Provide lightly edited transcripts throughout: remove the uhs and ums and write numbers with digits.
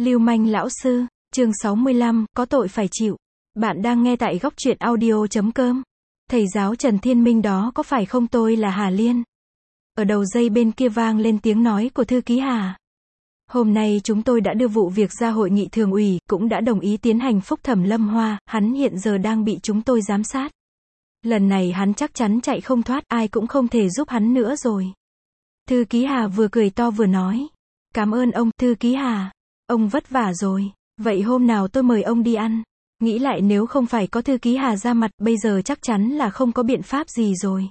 Lưu manh lão sư, chương 65, có tội phải chịu. Bạn đang nghe tại góc truyện audio.com. Thầy giáo Trần Thiên Minh đó có phải không, tôi là Hà Liên. Ở đầu dây bên kia vang lên tiếng nói của thư ký Hà. Hôm nay chúng tôi đã đưa vụ việc ra hội nghị thường ủy, cũng đã đồng ý tiến hành phúc thẩm Lâm Hoa, hắn hiện giờ đang bị chúng tôi giám sát. Lần này hắn chắc chắn chạy không thoát, ai cũng không thể giúp hắn nữa rồi. Thư ký Hà vừa cười to vừa nói. Cảm ơn ông, thư ký Hà. Ông vất vả rồi. Vậy hôm nào tôi mời ông đi ăn. Nghĩ lại nếu không phải có thư ký Hà ra mặt, bây giờ chắc chắn là không có biện pháp gì rồi.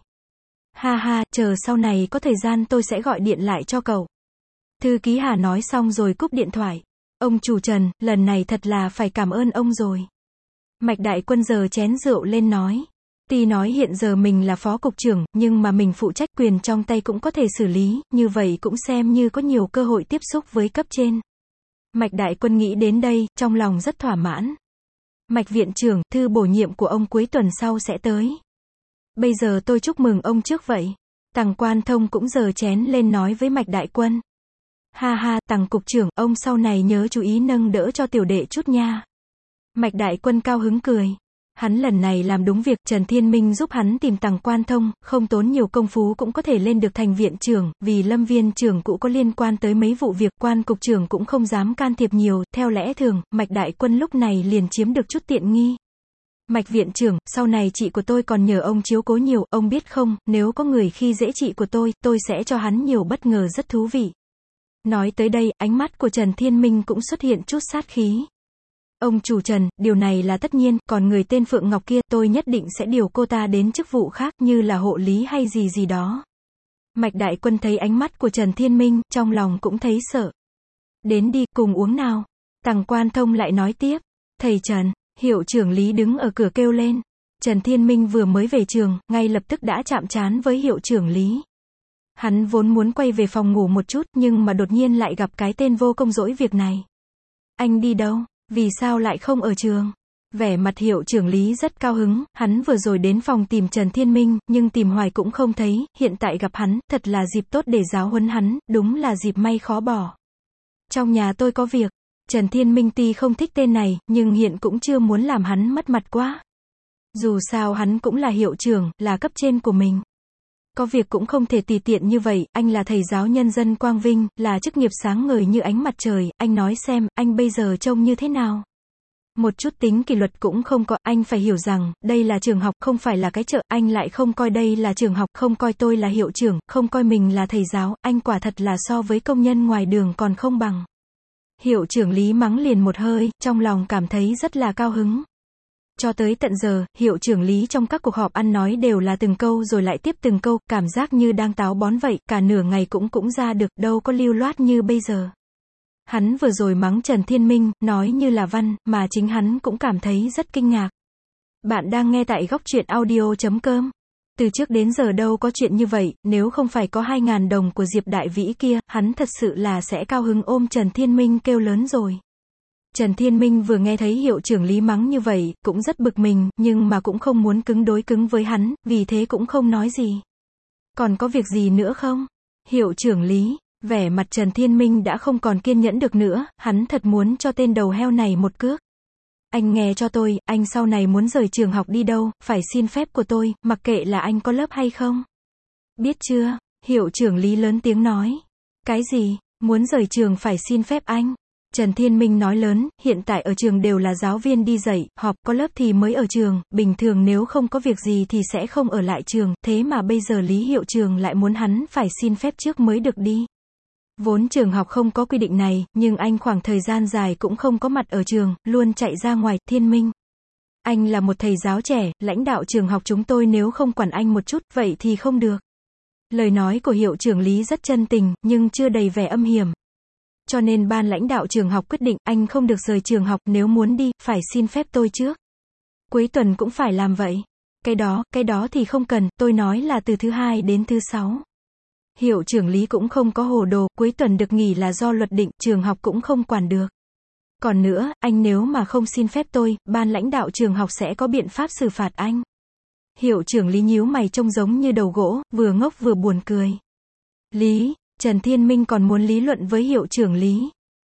Ha ha, chờ sau này có thời gian tôi sẽ gọi điện lại cho cậu. Thư ký Hà nói xong rồi cúp điện thoại. Ông chủ Trần, lần này thật là phải cảm ơn ông rồi. Mạch Đại Quân giơ chén rượu lên nói. Tuy nói hiện giờ mình là phó cục trưởng, nhưng mà mình phụ trách, quyền trong tay cũng có thể xử lý, như vậy cũng xem như có nhiều cơ hội tiếp xúc với cấp trên. Mạch Đại Quân nghĩ đến đây, trong lòng rất thỏa mãn. Mạch viện trưởng, thư bổ nhiệm của ông cuối tuần sau sẽ tới. Bây giờ tôi chúc mừng ông trước vậy. Tằng Quan Thông cũng giơ chén lên nói với Mạch Đại Quân. Ha ha, Tằng cục trưởng, ông sau này nhớ chú ý nâng đỡ cho tiểu đệ chút nha. Mạch Đại Quân cao hứng cười. Hắn lần này làm đúng việc, Trần Thiên Minh giúp hắn tìm Tằng Quan Thông, không tốn nhiều công phu cũng có thể lên được thành viện trưởng, vì Lâm viên trưởng cũ có liên quan tới mấy vụ việc, Quan cục trưởng cũng không dám can thiệp nhiều, theo lẽ thường, Mạch Đại Quân lúc này liền chiếm được chút tiện nghi. Mạch viện trưởng, sau này chị của tôi còn nhờ ông chiếu cố nhiều, ông biết không, nếu có người khi dễ chị của tôi sẽ cho hắn nhiều bất ngờ rất thú vị. Nói tới đây, ánh mắt của Trần Thiên Minh cũng xuất hiện chút sát khí. Ông chủ Trần, điều này là tất nhiên, còn người tên Phượng Ngọc kia, tôi nhất định sẽ điều cô ta đến chức vụ khác, như là hộ lý hay gì đó. Mạch Đại Quân thấy ánh mắt của Trần Thiên Minh, trong lòng cũng thấy sợ. Đến đi, cùng uống nào. Tằng Quan Thông lại nói tiếp. Thầy Trần, hiệu trưởng Lý đứng ở cửa kêu lên. Trần Thiên Minh vừa mới về trường, ngay lập tức đã chạm trán với hiệu trưởng Lý. Hắn vốn muốn quay về phòng ngủ một chút, nhưng mà đột nhiên lại gặp cái tên vô công dỗi việc này. Anh đi đâu? Vì sao lại không ở trường? Vẻ mặt hiệu trưởng Lý rất cao hứng, hắn vừa rồi đến phòng tìm Trần Thiên Minh, nhưng tìm hoài cũng không thấy, hiện tại gặp hắn, thật là dịp tốt để giáo huấn hắn, đúng là dịp may khó bỏ. Trong nhà tôi có việc. Trần Thiên Minh tuy không thích tên này, nhưng hiện cũng chưa muốn làm hắn mất mặt quá. Dù sao hắn cũng là hiệu trưởng, là cấp trên của mình. Có việc cũng không thể tùy tiện như vậy, anh là thầy giáo nhân dân Quang Vinh, là chức nghiệp sáng ngời như ánh mặt trời, anh nói xem, anh bây giờ trông như thế nào? Một chút tính kỷ luật cũng không có, anh phải hiểu rằng, đây là trường học, không phải là cái chợ, anh lại không coi đây là trường học, không coi tôi là hiệu trưởng, không coi mình là thầy giáo, anh quả thật là so với công nhân ngoài đường còn không bằng. Hiệu trưởng Lý mắng liền một hơi, trong lòng cảm thấy rất là cao hứng. Cho tới tận giờ, hiệu trưởng Lý trong các cuộc họp ăn nói đều là từng câu rồi lại tiếp từng câu, cảm giác như đang táo bón vậy, cả nửa ngày cũng ra được, đâu có lưu loát như bây giờ. Hắn vừa rồi mắng Trần Thiên Minh, nói như là văn, mà chính hắn cũng cảm thấy rất kinh ngạc. Bạn đang nghe tại góc truyện audio.com. Từ trước đến giờ đâu có chuyện như vậy, nếu không phải có 2.000 đồng của Diệp Đại Vĩ kia, hắn thật sự là sẽ cao hứng ôm Trần Thiên Minh kêu lớn rồi. Trần Thiên Minh vừa nghe thấy hiệu trưởng Lý mắng như vậy, cũng rất bực mình, nhưng mà cũng không muốn đối cứng với hắn, vì thế cũng không nói gì. Còn có việc gì nữa không? Hiệu trưởng Lý, vẻ mặt Trần Thiên Minh đã không còn kiên nhẫn được nữa, hắn thật muốn cho tên đầu heo này một cước. Anh nghe cho tôi, anh sau này muốn rời trường học đi đâu, phải xin phép của tôi, mặc kệ là anh có lớp hay không. Biết chưa? Hiệu trưởng Lý lớn tiếng nói. Cái gì? Muốn rời trường phải xin phép anh? Trần Thiên Minh nói lớn, hiện tại ở trường đều là giáo viên đi dạy, họp, có lớp thì mới ở trường, bình thường nếu không có việc gì thì sẽ không ở lại trường, thế mà bây giờ Lý hiệu trưởng lại muốn hắn phải xin phép trước mới được đi. Vốn trường học không có quy định này, nhưng anh khoảng thời gian dài cũng không có mặt ở trường, luôn chạy ra ngoài. Thiên Minh, anh là một thầy giáo trẻ, lãnh đạo trường học chúng tôi nếu không quản anh một chút, vậy thì không được. Lời nói của hiệu trưởng Lý rất chân tình, nhưng chưa đầy vẻ âm hiểm. Cho nên ban lãnh đạo trường học quyết định, anh không được rời trường học, nếu muốn đi, phải xin phép tôi trước. Cuối tuần cũng phải làm vậy. Cái đó thì không cần, tôi nói là từ thứ Hai đến thứ Sáu. Hiệu trưởng Lý cũng không có hồ đồ, cuối tuần được nghỉ là do luật định, trường học cũng không quản được. Còn nữa, anh nếu mà không xin phép tôi, ban lãnh đạo trường học sẽ có biện pháp xử phạt anh. Hiệu trưởng Lý nhíu mày trông giống như đầu gỗ, vừa ngốc vừa buồn cười. Lý, Trần Thiên Minh còn muốn lý luận với hiệu trưởng Lý.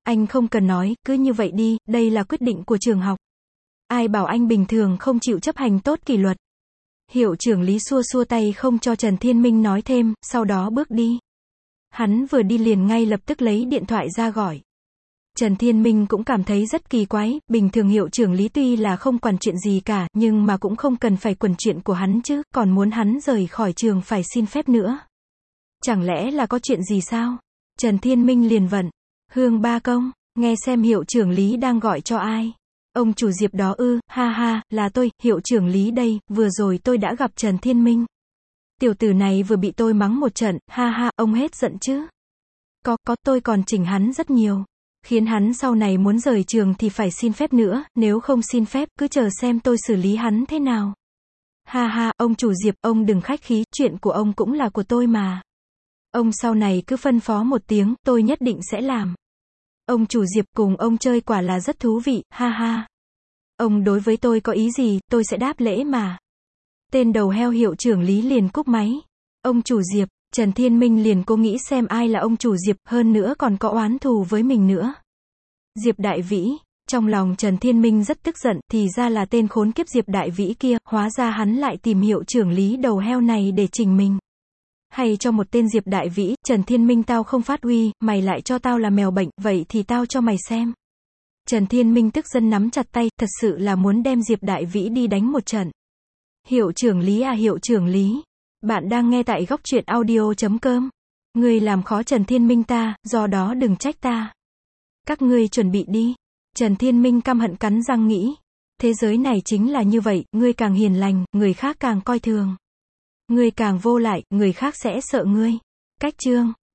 Anh không cần nói, cứ như vậy đi, đây là quyết định của trường học. Ai bảo anh bình thường không chịu chấp hành tốt kỷ luật. Hiệu trưởng Lý xua xua tay không cho Trần Thiên Minh nói thêm, sau đó bước đi. Hắn vừa đi liền ngay lập tức lấy điện thoại ra gọi. Trần Thiên Minh cũng cảm thấy rất kỳ quái, bình thường hiệu trưởng Lý tuy là không quản chuyện gì cả, nhưng mà cũng không cần phải quản chuyện của hắn chứ, còn muốn hắn rời khỏi trường phải xin phép nữa. Chẳng lẽ là có chuyện gì sao? Trần Thiên Minh liền vận. Hương Ba Công, nghe xem hiệu trưởng Lý đang gọi cho ai. Ông chủ Diệp đó ư, ha ha, là tôi, hiệu trưởng Lý đây, vừa rồi tôi đã gặp Trần Thiên Minh. Tiểu tử này vừa bị tôi mắng một trận, ha ha, ông hết giận chứ? Có, tôi còn chỉnh hắn rất nhiều. Khiến hắn sau này muốn rời trường thì phải xin phép nữa, nếu không xin phép, cứ chờ xem tôi xử lý hắn thế nào. Ha ha, ông chủ Diệp, ông đừng khách khí, chuyện của ông cũng là của tôi mà. Ông sau này cứ phân phó một tiếng, tôi nhất định sẽ làm. Ông chủ Diệp cùng ông chơi quả là rất thú vị, ha ha. Ông đối với tôi có ý gì, tôi sẽ đáp lễ mà. Tên đầu heo hiệu trưởng Lý liền cúp máy. Ông chủ Diệp, Trần Thiên Minh liền cố nghĩ xem ai là ông chủ Diệp, hơn nữa còn có oán thù với mình nữa. Diệp Đại Vĩ, trong lòng Trần Thiên Minh rất tức giận, thì ra là tên khốn kiếp Diệp Đại Vĩ kia, hóa ra hắn lại tìm hiệu trưởng Lý đầu heo này để chỉnh mình. Hay cho một tên Diệp Đại Vĩ, Trần Thiên Minh tao không phát uy, mày lại cho tao là mèo bệnh, vậy thì tao cho mày xem. Trần Thiên Minh tức giận nắm chặt tay, thật sự là muốn đem Diệp Đại Vĩ đi đánh một trận. Hiệu trưởng Lý à, hiệu trưởng Lý. Bạn đang nghe tại góc truyện audio.com. Ngươi làm khó Trần Thiên Minh ta, do đó đừng trách ta. Các ngươi chuẩn bị đi. Trần Thiên Minh căm hận cắn răng nghĩ. Thế giới này chính là như vậy, ngươi càng hiền lành, người khác càng coi thường. Ngươi càng vô lại, người khác sẽ sợ ngươi. Cách chương